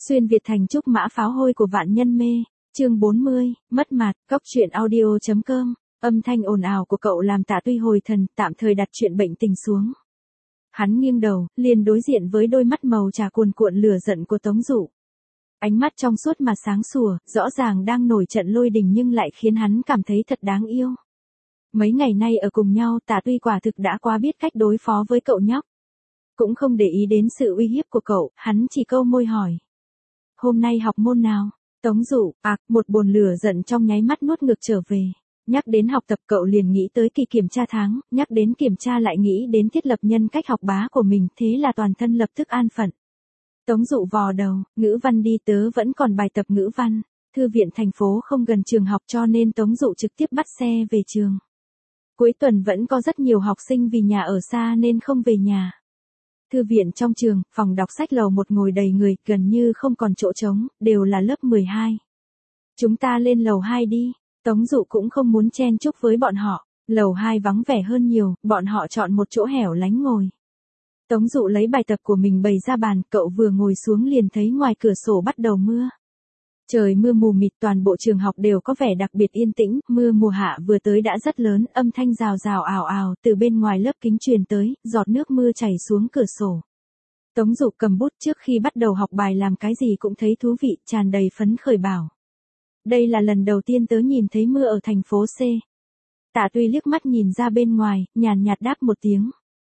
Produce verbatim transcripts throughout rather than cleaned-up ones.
Xuyên Việt thành trúc mã pháo hôi của vạn nhân mê, chương bốn mươi, mất mặt, góc truyện audio.com, âm thanh ồn ào của cậu làm Tạ Tuy hồi thần, tạm thời đặt chuyện bệnh tình xuống. Hắn nghiêng đầu, liền đối diện với đôi mắt màu trà cuồn cuộn lửa giận của Tống Dụ. Ánh mắt trong suốt mà sáng sủa, rõ ràng đang nổi trận lôi đình nhưng lại khiến hắn cảm thấy thật đáng yêu. Mấy ngày nay ở cùng nhau, Tạ Tuy quả thực đã quá biết cách đối phó với cậu nhóc. Cũng không để ý đến sự uy hiếp của cậu, hắn chỉ câu môi hỏi. Hôm nay học môn nào? Tống Dụ, ạc, một bồn lửa giận trong nháy mắt nuốt ngược trở về. Nhắc đến học tập cậu liền nghĩ tới kỳ kiểm tra tháng, nhắc đến kiểm tra lại nghĩ đến thiết lập nhân cách học bá của mình, thế là toàn thân lập tức an phận. Tống Dụ vò đầu, ngữ văn đi tớ vẫn còn bài tập ngữ văn, thư viện thành phố không gần trường học cho nên Tống Dụ trực tiếp bắt xe về trường. Cuối tuần vẫn có rất nhiều học sinh vì nhà ở xa nên không về nhà. Thư viện trong trường, phòng đọc sách lầu một ngồi đầy người, gần như không còn chỗ trống, đều là lớp mười hai. Chúng ta lên lầu hai đi, Tống Dụ cũng không muốn chen chúc với bọn họ, lầu hai vắng vẻ hơn nhiều, bọn họ chọn một chỗ hẻo lánh ngồi. Tống Dụ lấy bài tập của mình bày ra bàn, cậu vừa ngồi xuống liền thấy ngoài cửa sổ bắt đầu mưa. Trời mưa mù mịt, toàn bộ trường học đều có vẻ đặc biệt yên tĩnh, mưa mùa hạ vừa tới đã rất lớn, âm thanh rào rào ào ào từ bên ngoài lớp kính truyền tới, giọt nước mưa chảy xuống cửa sổ. Tống Dụ cầm bút trước khi bắt đầu học bài làm cái gì cũng thấy thú vị, tràn đầy phấn khởi bảo. Đây là lần đầu tiên tớ nhìn thấy mưa ở thành phố C. Tạ Tuy liếc mắt nhìn ra bên ngoài, nhàn nhạt đáp một tiếng.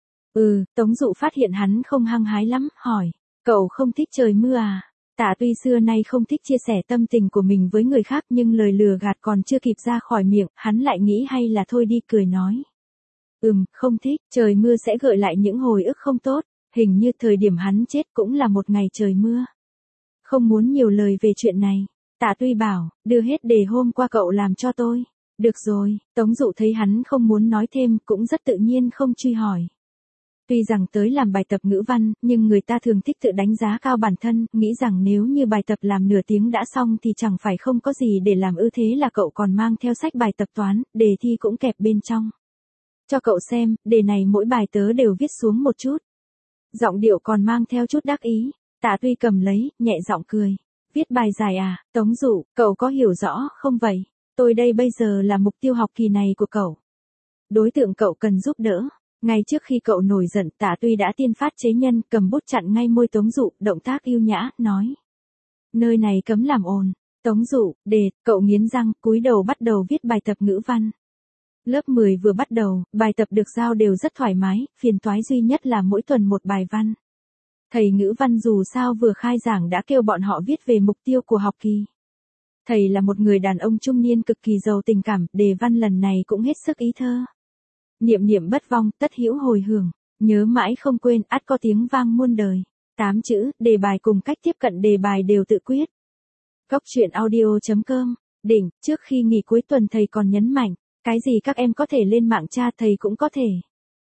Ừ, Tống Dụ phát hiện hắn không hăng hái lắm, hỏi, cậu không thích trời mưa à? Tạ Tuy xưa nay không thích chia sẻ tâm tình của mình với người khác nhưng lời lừa gạt còn chưa kịp ra khỏi miệng, hắn lại nghĩ hay là thôi đi cười nói. Ừm, không thích, trời mưa sẽ gợi lại những hồi ức không tốt, hình như thời điểm hắn chết cũng là một ngày trời mưa. Không muốn nhiều lời về chuyện này, Tạ Tuy bảo, đưa hết đề hôm qua cậu làm cho tôi. Được rồi, Tống Dụ thấy hắn không muốn nói thêm cũng rất tự nhiên không truy hỏi. Tuy rằng tới làm bài tập ngữ văn, nhưng người ta thường thích tự đánh giá cao bản thân, nghĩ rằng nếu như bài tập làm nửa tiếng đã xong thì chẳng phải không có gì để làm ư, thế là cậu còn mang theo sách bài tập toán, đề thi cũng kẹp bên trong. Cho cậu xem, đề này mỗi bài tớ đều viết xuống một chút. Giọng điệu còn mang theo chút đắc ý, Tạ Tuy cầm lấy, nhẹ giọng cười. Viết bài dài à, Tống Dụ, cậu có hiểu rõ không vậy? Tôi đây bây giờ là mục tiêu học kỳ này của cậu. Đối tượng cậu cần giúp đỡ. Ngay trước khi cậu nổi giận, Tạ Tuy đã tiên phát chế nhân, cầm bút chặn ngay môi Tống Dụ, động tác yêu nhã, nói. Nơi này cấm làm ồn. Tống Dụ, đề, cậu nghiến răng, cúi đầu bắt đầu viết bài tập ngữ văn. Lớp mười vừa bắt đầu, bài tập được giao đều rất thoải mái, phiền toái duy nhất là mỗi tuần một bài văn. Thầy ngữ văn dù sao vừa khai giảng đã kêu bọn họ viết về mục tiêu của học kỳ. Thầy là một người đàn ông trung niên cực kỳ giàu tình cảm, đề văn lần này cũng hết sức ý thơ. Niệm niệm bất vong, tất hữu hồi hưởng, nhớ mãi không quên, ắt có tiếng vang muôn đời. Tám chữ, đề bài cùng cách tiếp cận đề bài đều tự quyết. Góc truyện audio.com, đỉnh, trước khi nghỉ cuối tuần thầy còn nhấn mạnh, cái gì các em có thể lên mạng tra thầy cũng có thể.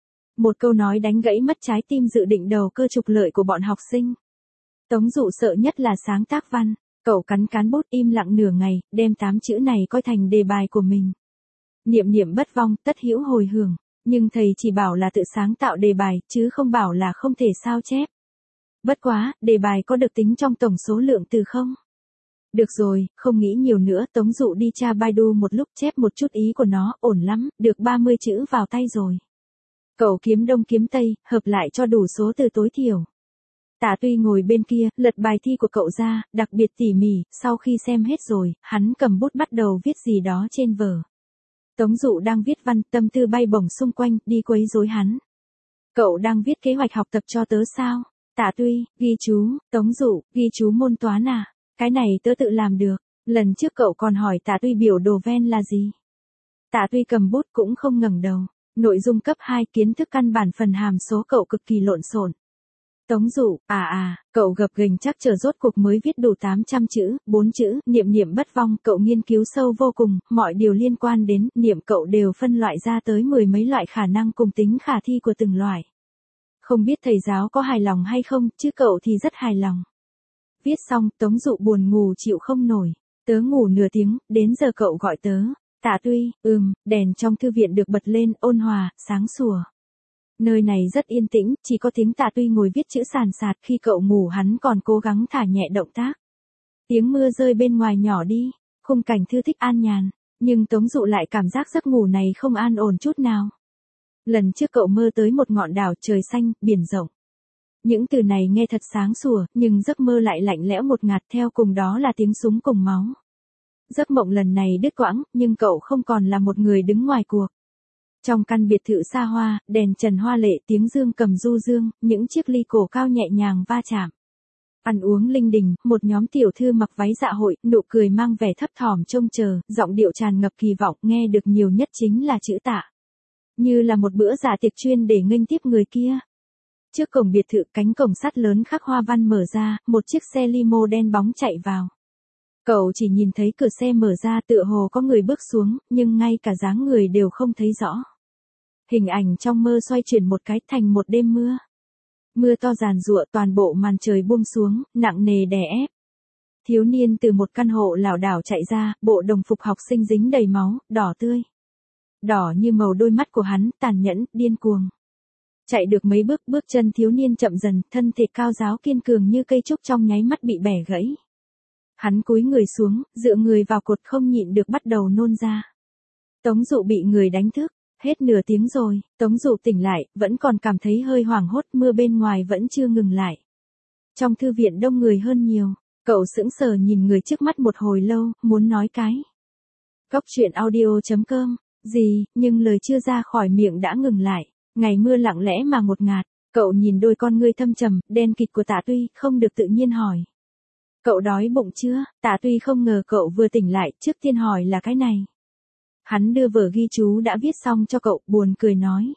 Một câu nói đánh gãy mất trái tim dự định đầu cơ trục lợi của bọn học sinh. Tống Dụ sợ nhất là sáng tác văn, cậu cắn cán bút im lặng nửa ngày, đem tám chữ này coi thành đề bài của mình. Niệm niệm bất vong, tất hữu hồi hưởng. Nhưng thầy chỉ bảo là tự sáng tạo đề bài, chứ không bảo là không thể sao chép. Bất quá, đề bài có được tính trong tổng số lượng từ không? Được rồi, không nghĩ nhiều nữa, Tống Dụ đi tra Baidu một lúc chép một chút ý của nó, ổn lắm, được ba mươi chữ vào tay rồi. Cậu kiếm đông kiếm tây, hợp lại cho đủ số từ tối thiểu. Tạ Tuy ngồi bên kia, lật bài thi của cậu ra, đặc biệt tỉ mỉ, sau khi xem hết rồi, hắn cầm bút bắt đầu viết gì đó trên vở. Tống Dụ đang viết văn, tâm tư bay bổng xung quanh, đi quấy rối hắn. Cậu đang viết kế hoạch học tập cho tớ sao? Tạ Tuy, ghi chú, Tống Dụ, ghi chú môn toán à? Cái này tớ tự làm được. Lần trước cậu còn hỏi Tạ Tuy biểu đồ ven là gì? Tạ Tuy cầm bút cũng không ngẩng đầu. Nội dung cấp hai, kiến thức căn bản phần hàm số cậu cực kỳ lộn xộn. Tống Dụ, à à, cậu gập ghềnh chắc chờ rốt cuộc mới viết đủ tám trăm chữ, bốn chữ, niệm niệm bất vong, cậu nghiên cứu sâu vô cùng, mọi điều liên quan đến, niệm cậu đều phân loại ra tới mười mấy loại khả năng cùng tính khả thi của từng loại. Không biết thầy giáo có hài lòng hay không, chứ cậu thì rất hài lòng. Viết xong, Tống Dụ buồn ngủ chịu không nổi, tớ ngủ nửa tiếng, đến giờ cậu gọi tớ. Tạ Tuy, ừm, đèn trong thư viện được bật lên, ôn hòa, sáng sủa. Nơi này rất yên tĩnh, chỉ có tiếng Tạ Tuy ngồi viết chữ sàn sạt, khi cậu ngủ hắn còn cố gắng thả nhẹ động tác. Tiếng mưa rơi bên ngoài nhỏ đi, khung cảnh thư thích an nhàn, nhưng Tống Dụ lại cảm giác giấc ngủ này không an ổn chút nào. Lần trước cậu mơ tới một ngọn đảo trời xanh, biển rộng. Những từ này nghe thật sáng sủa, nhưng giấc mơ lại lạnh lẽo một ngạt, theo cùng đó là tiếng súng cùng máu. Giấc mộng lần này đứt quãng, nhưng cậu không còn là một người đứng ngoài cuộc. Trong căn biệt thự xa hoa, đèn trần hoa lệ, tiếng dương cầm du dương, những chiếc ly cổ cao nhẹ nhàng va chạm. Ăn uống linh đình, một nhóm tiểu thư mặc váy dạ hội, nụ cười mang vẻ thấp thỏm trông chờ, giọng điệu tràn ngập kỳ vọng, nghe được nhiều nhất chính là chữ Tạ. Như là một bữa dạ tiệc chuyên để nghênh tiếp người kia. Trước cổng biệt thự, cánh cổng sắt lớn khắc hoa văn mở ra, một chiếc xe limo đen bóng chạy vào. Cậu chỉ nhìn thấy cửa xe mở ra, tựa hồ có người bước xuống, nhưng ngay cả dáng người đều không thấy rõ. Hình ảnh trong mơ xoay chuyển một cái thành một đêm mưa. Mưa to giàn giụa, toàn bộ màn trời buông xuống, nặng nề đè ép. Thiếu niên từ một căn hộ lảo đảo chạy ra, bộ đồng phục học sinh dính đầy máu, đỏ tươi. Đỏ như màu đôi mắt của hắn, tàn nhẫn, điên cuồng. Chạy được mấy bước, bước chân thiếu niên chậm dần, thân thể cao ráo kiên cường như cây trúc trong nháy mắt bị bẻ gãy. Hắn cúi người xuống, dựa người vào cột, không nhịn được bắt đầu nôn ra. Tống Dụ bị người đánh thức, hết nửa tiếng rồi, Tống Dụ tỉnh lại, vẫn còn cảm thấy hơi hoảng hốt, mưa bên ngoài vẫn chưa ngừng lại. Trong thư viện đông người hơn nhiều, cậu sững sờ nhìn người trước mắt một hồi lâu, muốn nói cái. Góc truyện audio chấm com, gì, nhưng lời chưa ra khỏi miệng đã ngừng lại. Ngày mưa lặng lẽ mà ngột ngạt, cậu nhìn đôi con ngươi thâm trầm, đen kịt của Tạ Tuy, không được tự nhiên hỏi. Cậu đói bụng chưa? Tạ Tuy không ngờ cậu vừa tỉnh lại, trước tiên hỏi là cái này. Hắn đưa vở ghi chú đã viết xong cho cậu, buồn cười nói.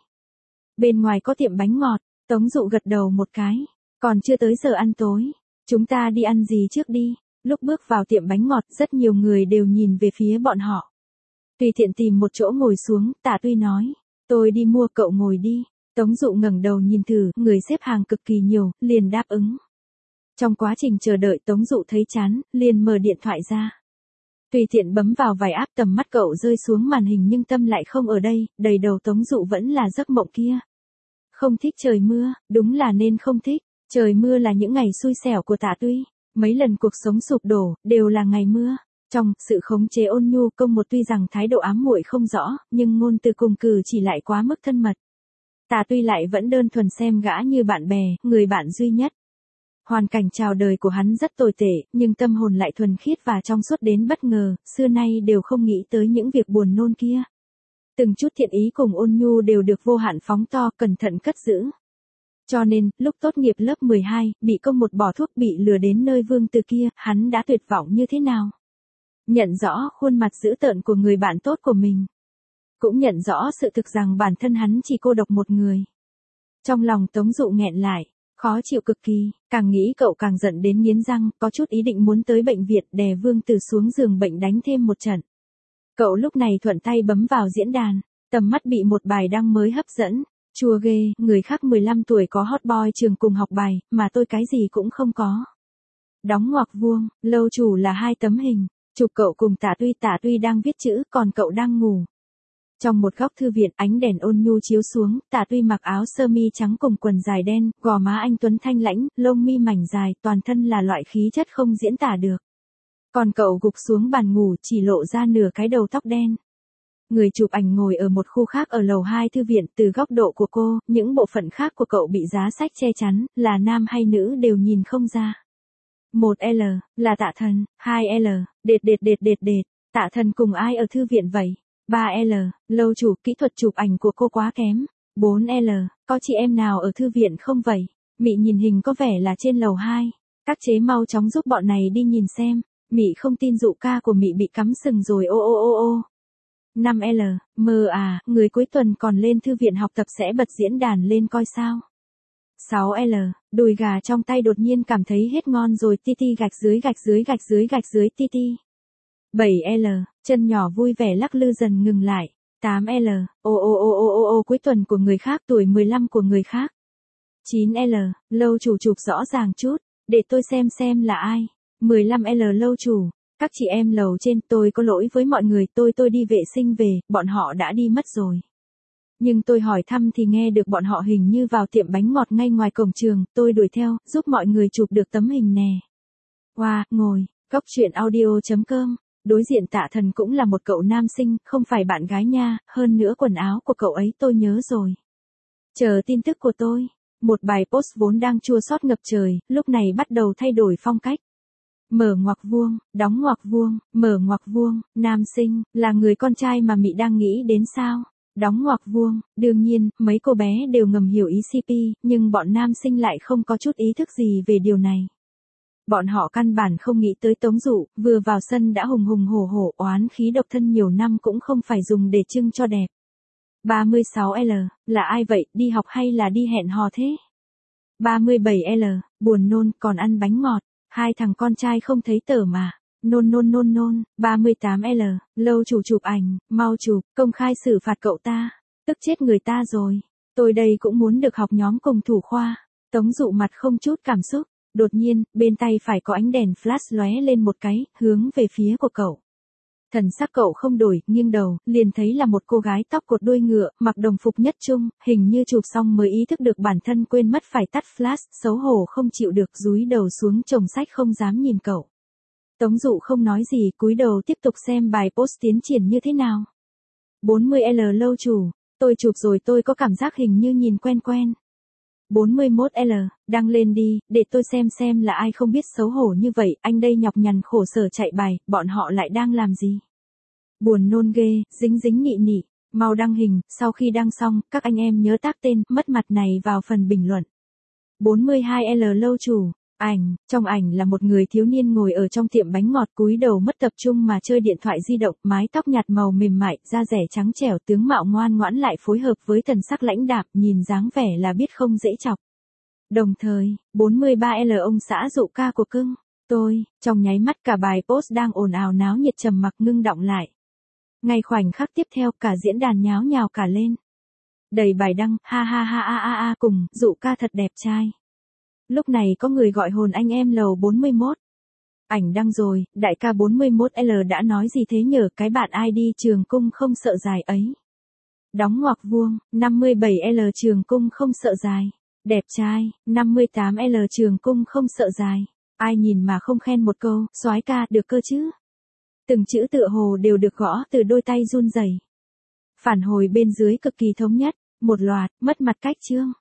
Bên ngoài có tiệm bánh ngọt, Tống Dụ gật đầu một cái. Còn chưa tới giờ ăn tối, chúng ta đi ăn gì trước đi. Lúc bước vào tiệm bánh ngọt, rất nhiều người đều nhìn về phía bọn họ. Tùy tiện tìm một chỗ ngồi xuống, Tạ Tuy nói. Tôi đi mua, cậu ngồi đi. Tống Dụ ngẩng đầu nhìn thử, người xếp hàng cực kỳ nhiều, liền đáp ứng. Trong quá trình chờ đợi Tống Dụ thấy chán, liền mở điện thoại ra. Tùy tiện bấm vào vài app, tầm mắt cậu rơi xuống màn hình nhưng tâm lại không ở đây, đầy đầu Tống Dụ vẫn là giấc mộng kia. Không thích trời mưa, đúng là nên không thích. Trời mưa là những ngày xui xẻo của Tạ Tuy. Mấy lần cuộc sống sụp đổ, đều là ngày mưa. Trong sự khống chế ôn nhu công một, tuy rằng thái độ ám muội không rõ, nhưng ngôn từ cùng cử chỉ lại quá mức thân mật. Tạ Tuy lại vẫn đơn thuần xem gã như bạn bè, người bạn duy nhất. Hoàn cảnh chào đời của hắn rất tồi tệ, nhưng tâm hồn lại thuần khiết và trong suốt đến bất ngờ, xưa nay đều không nghĩ tới những việc buồn nôn kia. Từng chút thiện ý cùng ôn nhu đều được vô hạn phóng to, cẩn thận cất giữ. Cho nên, lúc tốt nghiệp lớp mười hai, bị công một bỏ thuốc, bị lừa đến nơi vương từ kia, hắn đã tuyệt vọng như thế nào. Nhận rõ khuôn mặt dữ tợn của người bạn tốt của mình. Cũng nhận rõ sự thực rằng bản thân hắn chỉ cô độc một người. Trong lòng Tống Dụ nghẹn lại, khó chịu cực kỳ, càng nghĩ cậu càng giận đến nghiến răng, có chút ý định muốn tới bệnh viện đè Vương Từ xuống giường bệnh đánh thêm một trận. Cậu lúc này thuận tay bấm vào diễn đàn, tầm mắt bị một bài đăng mới hấp dẫn. Chua ghê, người khác mười lăm tuổi có hot boy trường cùng học bài, mà tôi cái gì cũng không có. Đóng ngoặc vuông, lâu chủ là hai tấm hình. Chụp cậu cùng Tạ Tuy, Tạ Tuy đang viết chữ, còn cậu đang ngủ. Trong một góc thư viện, ánh đèn ôn nhu chiếu xuống, Tạ Tuy mặc áo sơ mi trắng cùng quần dài đen, gò má anh tuấn thanh lãnh, lông mi mảnh dài, toàn thân là loại khí chất không diễn tả được. Còn cậu gục xuống bàn ngủ, chỉ lộ ra nửa cái đầu tóc đen. Người chụp ảnh ngồi ở một khu khác ở lầu hai thư viện, từ góc độ của cô, những bộ phận khác của cậu bị giá sách che chắn, là nam hay nữ đều nhìn không ra. một L, là Tạ Thần. hai L, đệt đệt đệt đệt đệt, Tạ Thần cùng ai ở thư viện vậy? ba L, lâu chủ, kỹ thuật chụp ảnh của cô quá kém. bốn L, có chị em nào ở thư viện không vậy? Mị nhìn hình có vẻ là trên lầu hai. Các chế mau chóng giúp bọn này đi nhìn xem. Mị không tin dụ ca của Mị bị cắm sừng rồi, ô ô ô ô. năm L, mơ à, người cuối tuần còn lên thư viện học tập sẽ bật diễn đàn lên coi sao. sáu L, đùi gà trong tay đột nhiên cảm thấy hết ngon rồi, ti ti gạch dưới gạch dưới gạch dưới gạch dưới ti ti. bảy L, chân nhỏ vui vẻ lắc lư dần ngừng lại. tám L, ô ô ô ô ô ô cuối tuần của người khác, tuổi mười lăm của người khác. chín L, lâu chủ chụp rõ ràng chút, để tôi xem xem là ai. mười lăm L, lâu chủ, các chị em lầu trên, tôi có lỗi với mọi người, tôi tôi đi vệ sinh về, bọn họ đã đi mất rồi. Nhưng tôi hỏi thăm thì nghe được bọn họ hình như vào tiệm bánh ngọt ngay ngoài cổng trường, tôi đuổi theo, giúp mọi người chụp được tấm hình nè. Wow, ngồi, góc chuyện audio.com. Đối diện Tạ Thần cũng là một cậu nam sinh, không phải bạn gái nha, hơn nữa quần áo của cậu ấy tôi nhớ rồi. Chờ tin tức của tôi. Một bài post vốn đang chua xót ngập trời, lúc này bắt đầu thay đổi phong cách. Mở ngoặc vuông, đóng ngoặc vuông, mở ngoặc vuông, nam sinh, là người con trai mà Mị đang nghĩ đến sao? Đóng ngoặc vuông, đương nhiên, mấy cô bé đều ngầm hiểu ý xê pê, nhưng bọn nam sinh lại không có chút ý thức gì về điều này. Bọn họ căn bản không nghĩ tới Tống Dụ, vừa vào sân đã hùng hùng hổ hổ, oán khí độc thân nhiều năm cũng không phải dùng để trưng cho đẹp. ba mươi sáu L, là ai vậy, đi học hay là đi hẹn hò thế? ba mươi bảy L, buồn nôn, còn ăn bánh ngọt, hai thằng con trai không thấy tở mà. Nôn nôn nôn nôn. ba mươi tám L, lâu chủ chụp ảnh, mau chụp, công khai xử phạt cậu ta. Tức chết người ta rồi. Tôi đây cũng muốn được học nhóm cùng thủ khoa. Tống Dụ mặt không chút cảm xúc. Đột nhiên, bên tay phải có ánh đèn flash lóe lên một cái, hướng về phía của cậu. Thần sắc cậu không đổi, nghiêng đầu, liền thấy là một cô gái tóc cột đuôi ngựa, mặc đồng phục nhất trung, hình như chụp xong mới ý thức được bản thân quên mất phải tắt flash, xấu hổ không chịu được, dúi đầu xuống chồng sách không dám nhìn cậu. Tống Dụ không nói gì, cúi đầu tiếp tục xem bài post tiến triển như thế nào. bốn mươi L lâu chủ, tôi chụp rồi tôi có cảm giác hình như nhìn quen quen. bốn mươi mốt L, đăng lên đi, để tôi xem xem là ai không biết xấu hổ như vậy, anh đây nhọc nhằn khổ sở chạy bài, bọn họ lại đang làm gì? Buồn nôn ghê, dính dính nị nị, mau đăng hình, sau khi đăng xong, các anh em nhớ tác tên, mất mặt này vào phần bình luận. bốn mươi hai L lâu chủ, ảnh, trong ảnh là một người thiếu niên ngồi ở trong tiệm bánh ngọt cúi đầu mất tập trung mà chơi điện thoại di động, mái tóc nhạt màu mềm mại, da rẻ trắng trẻo, tướng mạo ngoan ngoãn lại phối hợp với thần sắc lãnh đạm, nhìn dáng vẻ là biết không dễ chọc. Đồng thời, bốn mươi ba L ông xã Dụ ca của cưng, tôi, trong nháy mắt cả bài post đang ồn ào náo nhiệt trầm mặc ngưng đọng lại. Ngay khoảnh khắc tiếp theo cả diễn đàn nháo nhào cả lên. Đầy bài đăng, ha ha ha a a a cùng, Dụ ca thật đẹp trai. Lúc này có người gọi hồn anh em lầu bốn mươi mốt. Ảnh đăng rồi, đại ca bốn mươi mốt L đã nói gì thế nhờ, cái bạn ai đi trường cung không sợ dài ấy. Đóng ngoặc vuông, năm mươi bảy L trường cung không sợ dài. Đẹp trai, năm mươi tám L trường cung không sợ dài. Ai nhìn mà không khen một câu, soái ca, được cơ chứ. Từng chữ tựa hồ đều được gõ từ đôi tay run rẩy. Phản hồi bên dưới cực kỳ thống nhất, một loạt, mất mặt cách chương.